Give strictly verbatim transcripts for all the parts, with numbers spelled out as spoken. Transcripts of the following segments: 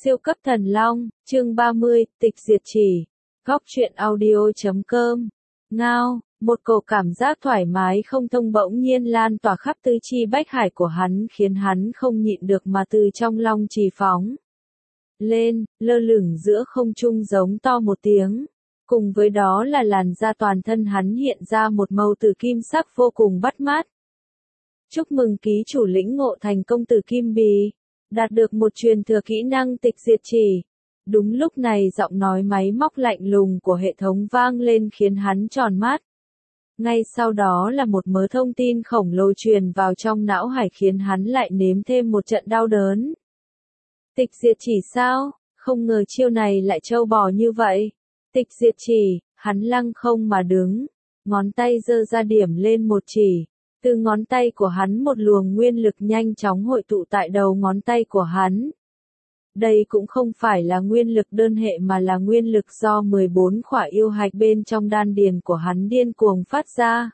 Siêu cấp thần long, chương ba mươi, tịch diệt chỉ. Góc truyện audio.com. Ngao, một cổ cảm giác thoải mái không thông bỗng nhiên lan tỏa khắp tứ chi bách hải của hắn khiến hắn không nhịn được mà từ trong long trì phóng lên, lơ lửng giữa không trung giống to một tiếng. Cùng với đó là làn da toàn thân hắn hiện ra một màu tử kim sắc vô cùng bắt mắt. Chúc mừng ký chủ lĩnh ngộ thành công tử kim bì, đạt được một truyền thừa kỹ năng tịch diệt chỉ. Đúng lúc này giọng nói máy móc lạnh lùng của hệ thống vang lên khiến hắn tròn mắt. Ngay sau đó là một mớ thông tin khổng lồ truyền vào trong não hải khiến hắn lại nếm thêm một trận đau đớn. Tịch diệt chỉ sao? Không ngờ chiêu này lại trâu bò như vậy. Tịch diệt chỉ, hắn lăng không mà đứng, ngón tay giơ ra điểm lên một chỉ. Từ ngón tay của hắn một luồng nguyên lực nhanh chóng hội tụ tại đầu ngón tay của hắn. Đây cũng không phải là nguyên lực đơn hệ mà là nguyên lực do mười bốn khỏa yêu hạch bên trong đan điền của hắn điên cuồng phát ra.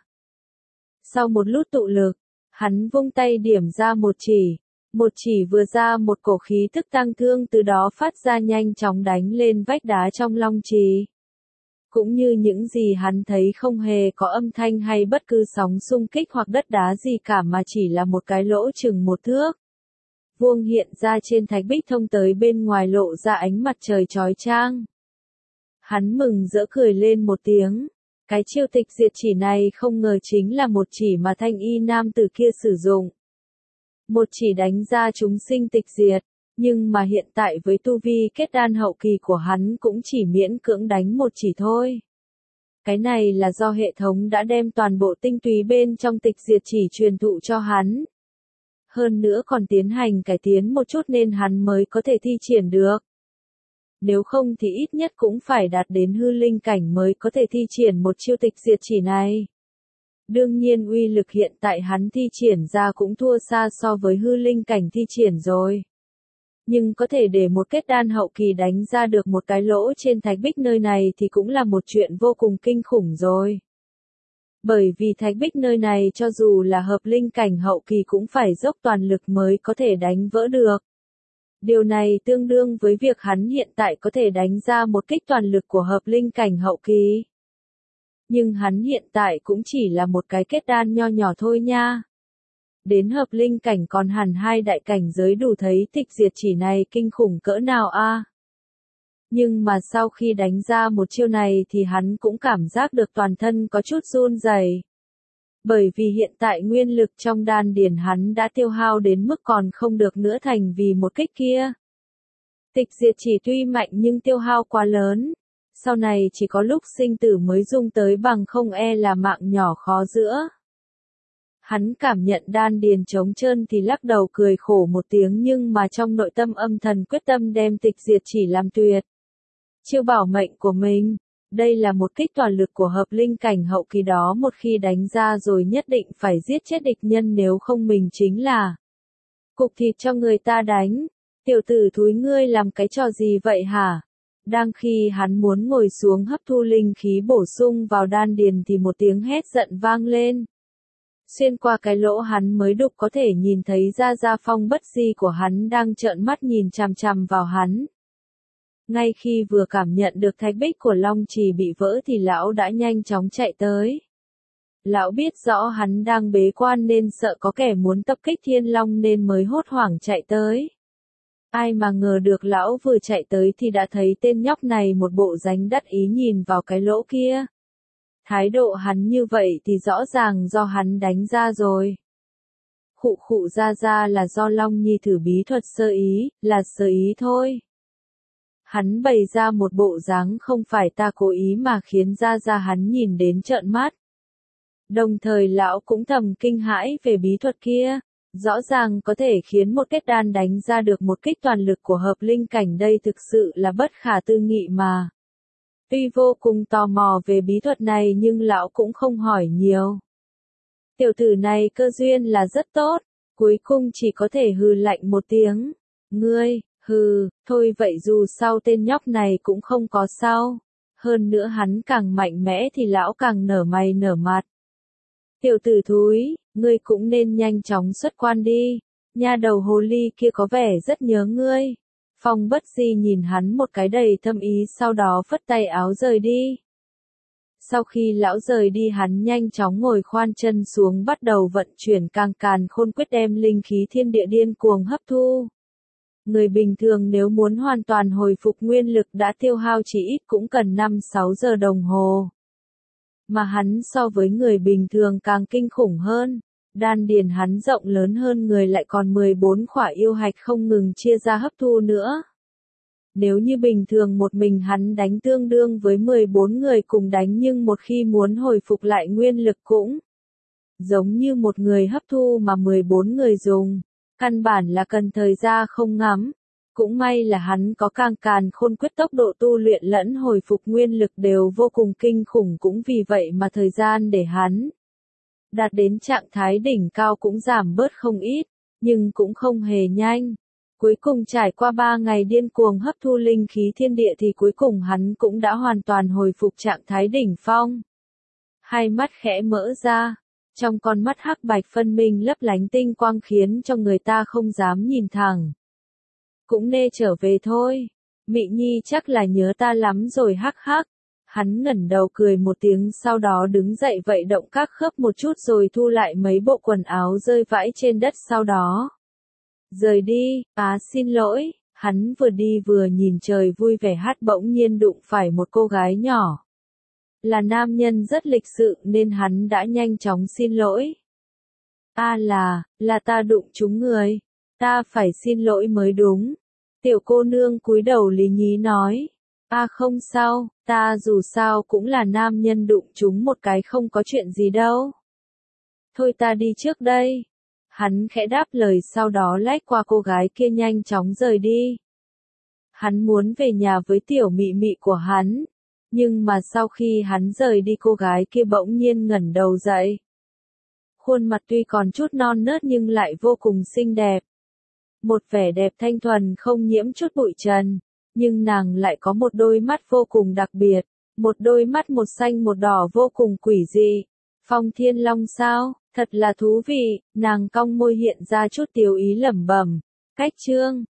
Sau một lúc tụ lực, hắn vung tay điểm ra một chỉ. Một chỉ vừa ra một cổ khí thức tăng thương từ đó phát ra nhanh chóng đánh lên vách đá trong long trì. Cũng như những gì hắn thấy không hề có âm thanh hay bất cứ sóng xung kích hoặc đất đá gì cả mà chỉ là một cái lỗ chừng một thước vuông hiện ra trên thạch bích thông tới bên ngoài lộ ra ánh mặt trời chói chang. Hắn mừng rỡ cười lên một tiếng. Cái chiêu tịch diệt chỉ này không ngờ chính là một chỉ mà thanh y nam tử kia sử dụng. Một chỉ đánh ra chúng sinh tịch diệt, nhưng mà hiện tại với tu vi kết đan hậu kỳ của hắn cũng chỉ miễn cưỡng đánh một chỉ thôi. Cái này là do hệ thống đã đem toàn bộ tinh túy bên trong tịch diệt chỉ truyền thụ cho hắn. Hơn nữa còn tiến hành cải tiến một chút nên hắn mới có thể thi triển được. Nếu không thì ít nhất cũng phải đạt đến hư linh cảnh mới có thể thi triển một chiêu tịch diệt chỉ này. Đương nhiên uy lực hiện tại hắn thi triển ra cũng thua xa so với hư linh cảnh thi triển rồi. Nhưng có thể để một kết đan hậu kỳ đánh ra được một cái lỗ trên thạch bích nơi này thì cũng là một chuyện vô cùng kinh khủng rồi. Bởi vì thạch bích nơi này cho dù là hợp linh cảnh hậu kỳ cũng phải dốc toàn lực mới có thể đánh vỡ được. Điều này tương đương với việc hắn hiện tại có thể đánh ra một kích toàn lực của hợp linh cảnh hậu kỳ. Nhưng hắn hiện tại cũng chỉ là một cái kết đan nho nhỏ thôi nha. Đến hợp linh cảnh còn hẳn hai đại cảnh giới đủ thấy tịch diệt chỉ này kinh khủng cỡ nào a. À? Nhưng mà sau khi đánh ra một chiêu này thì hắn cũng cảm giác được toàn thân có chút run rẩy. Bởi vì hiện tại nguyên lực trong đan điền hắn đã tiêu hao đến mức còn không được nữa thành vì một kích kia. Tịch diệt chỉ tuy mạnh nhưng tiêu hao quá lớn. Sau này chỉ có lúc sinh tử mới dùng tới bằng không e là mạng nhỏ khó giữa. Hắn cảm nhận đan điền trống trơn thì lắc đầu cười khổ một tiếng nhưng mà trong nội tâm âm thầm quyết tâm đem tịch diệt chỉ làm tuyệt. Chiêu bảo mệnh của mình, đây là một kích toàn lực của hợp linh cảnh hậu kỳ đó một khi đánh ra rồi nhất định phải giết chết địch nhân nếu không mình chính là cục thịt cho người ta đánh. Tiểu tử thúi ngươi làm cái trò gì vậy hả? Đang khi hắn muốn ngồi xuống hấp thu linh khí bổ sung vào đan điền thì một tiếng hét giận vang lên. Xuyên qua cái lỗ hắn mới đục có thể nhìn thấy ra Gia Phong Bất Di của hắn đang trợn mắt nhìn chằm chằm vào hắn. Ngay khi vừa cảm nhận được thạch bích của Long Trì bị vỡ thì lão đã nhanh chóng chạy tới. Lão biết rõ hắn đang bế quan nên sợ có kẻ muốn tập kích Thiên Long nên mới hốt hoảng chạy tới. Ai mà ngờ được lão vừa chạy tới thì đã thấy tên nhóc này một bộ dáng đắc ý nhìn vào cái lỗ kia. Thái độ hắn như vậy thì rõ ràng do hắn đánh ra rồi. Khụ khụ ra ra là do Long Nhi thử bí thuật sơ ý, là sơ ý thôi. Hắn bày ra một bộ dáng không phải ta cố ý mà khiến ra ra hắn nhìn đến trợn mắt. Đồng thời lão cũng thầm kinh hãi về bí thuật kia. Rõ ràng có thể khiến một kết đan đánh ra được một kích toàn lực của hợp linh cảnh đây thực sự là bất khả tư nghị mà. Tuy vô cùng tò mò về bí thuật này nhưng lão cũng không hỏi nhiều. Tiểu tử này cơ duyên là rất tốt, cuối cùng chỉ có thể hừ lạnh một tiếng. Ngươi, hừ, thôi vậy dù sao tên nhóc này cũng không có sao. Hơn nữa hắn càng mạnh mẽ thì lão càng nở mày nở mặt. Tiểu tử thúi, ngươi cũng nên nhanh chóng xuất quan đi. Nha đầu hồ ly kia có vẻ rất nhớ ngươi. Phong bất di nhìn hắn một cái đầy thâm ý sau đó phất tay áo rời đi. Sau khi lão rời đi hắn nhanh chóng ngồi khoan chân xuống bắt đầu vận chuyển càng càn khôn quyết đem linh khí thiên địa điên cuồng hấp thu. Người bình thường nếu muốn hoàn toàn hồi phục nguyên lực đã tiêu hao chỉ ít cũng cần năm sáu giờ đồng hồ. Mà hắn so với người bình thường càng kinh khủng hơn. Đan điền hắn rộng lớn hơn người lại còn mười bốn khỏa yêu hạch không ngừng chia ra hấp thu nữa. Nếu như bình thường một mình hắn đánh tương đương với mười bốn người cùng đánh nhưng một khi muốn hồi phục lại nguyên lực cũng giống như một người hấp thu mà mười bốn người dùng. Căn bản là cần thời gian không ngắn. Cũng may là hắn có càng càn khôn quyết tốc độ tu luyện lẫn hồi phục nguyên lực đều vô cùng kinh khủng cũng vì vậy mà thời gian để hắn đạt đến trạng thái đỉnh cao cũng giảm bớt không ít, nhưng cũng không hề nhanh. Cuối cùng trải qua ba ngày điên cuồng hấp thu linh khí thiên địa thì cuối cùng hắn cũng đã hoàn toàn hồi phục trạng thái đỉnh phong. Hai mắt khẽ mở ra, trong con mắt hắc bạch phân minh lấp lánh tinh quang khiến cho người ta không dám nhìn thẳng. Cũng nên trở về thôi, Mị Nhi chắc là nhớ ta lắm rồi hắc hắc. Hắn ngẩng đầu cười một tiếng sau đó đứng dậy vậy động các khớp một chút rồi thu lại mấy bộ quần áo rơi vãi trên đất sau đó. Rời đi, á xin lỗi, hắn vừa đi vừa nhìn trời vui vẻ hát bỗng nhiên đụng phải một cô gái nhỏ. Là nam nhân rất lịch sự nên hắn đã nhanh chóng xin lỗi. A là, là ta đụng trúng người, ta phải xin lỗi mới đúng. Tiểu cô nương cúi đầu lý nhí nói. A không sao, ta dù sao cũng là nam nhân đụng chúng một cái không có chuyện gì đâu. Thôi ta đi trước đây. Hắn khẽ đáp lời sau đó lách qua cô gái kia nhanh chóng rời đi. Hắn muốn về nhà với tiểu mị mị của hắn. Nhưng mà sau khi hắn rời đi cô gái kia bỗng nhiên ngẩng đầu dậy. Khuôn mặt tuy còn chút non nớt nhưng lại vô cùng xinh đẹp. Một vẻ đẹp thanh thuần không nhiễm chút bụi trần. Nhưng nàng lại có một đôi mắt vô cùng đặc biệt, một đôi mắt một xanh một đỏ vô cùng quỷ dị. Phong Thiên Long sao, thật là thú vị, nàng cong môi hiện ra chút tiếu ý lẩm bẩm. Cách chương